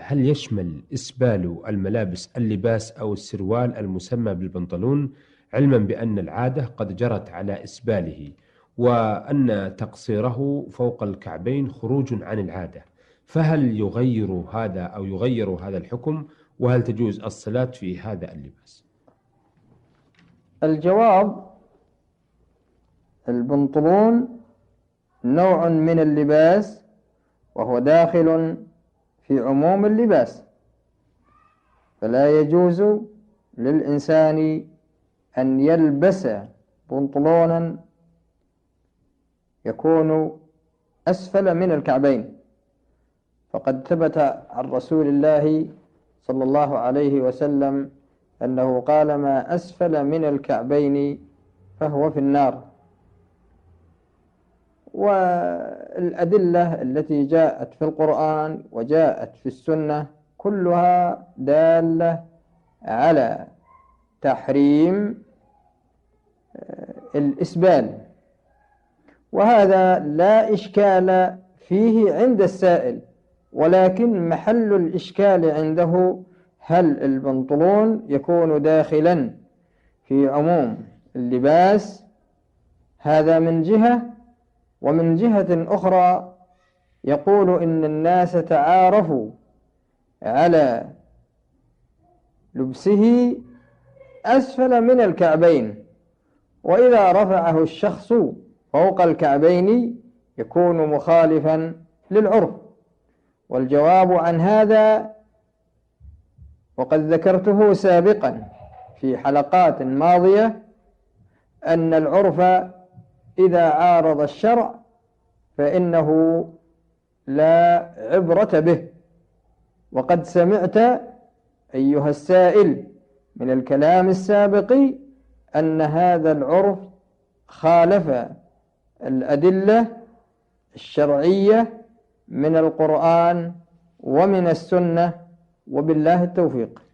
هل يشمل إسبال الملابس اللباس أو السروال المسمى بالبنطلون، علما بأن العادة قد جرت على إسباله، وأن تقصيره فوق الكعبين خروج عن العادة؟ فهل يغير هذا الحكم؟ وهل تجوز الصلاة في هذا اللباس؟ الجواب: البنطلون نوع من اللباس، وهو داخل في عموم اللباس، فلا يجوز للإنسان أن يلبس بنطلونا يكون أسفل من الكعبين، فقد ثبت عن رسول الله صلى الله عليه وسلم أنه قال: ما أسفل من الكعبين فهو في النار. والأدلة التي جاءت في القرآن وجاءت في السنة كلها دالة على تحريم الإسبال، وهذا لا إشكال فيه عند السائل، ولكن محل الإشكال عنده هل البنطلون يكون داخلا في عموم اللباس؟ هذا من جهة، ومن جهة أخرى يقول إن الناس تعارفوا على لبسه أسفل من الكعبين، وإذا رفعه الشخص فوق الكعبين يكون مخالفا للعرف. والجواب عن هذا، وقد ذكرته سابقا في حلقات ماضية، أن العرف إذا عارض الشرع فإنه لا عبرة به. وقد سمعت أيها السائل من الكلام السابق أن هذا العرف خالف الأدلة الشرعية من القرآن ومن السنة، وبالله التوفيق.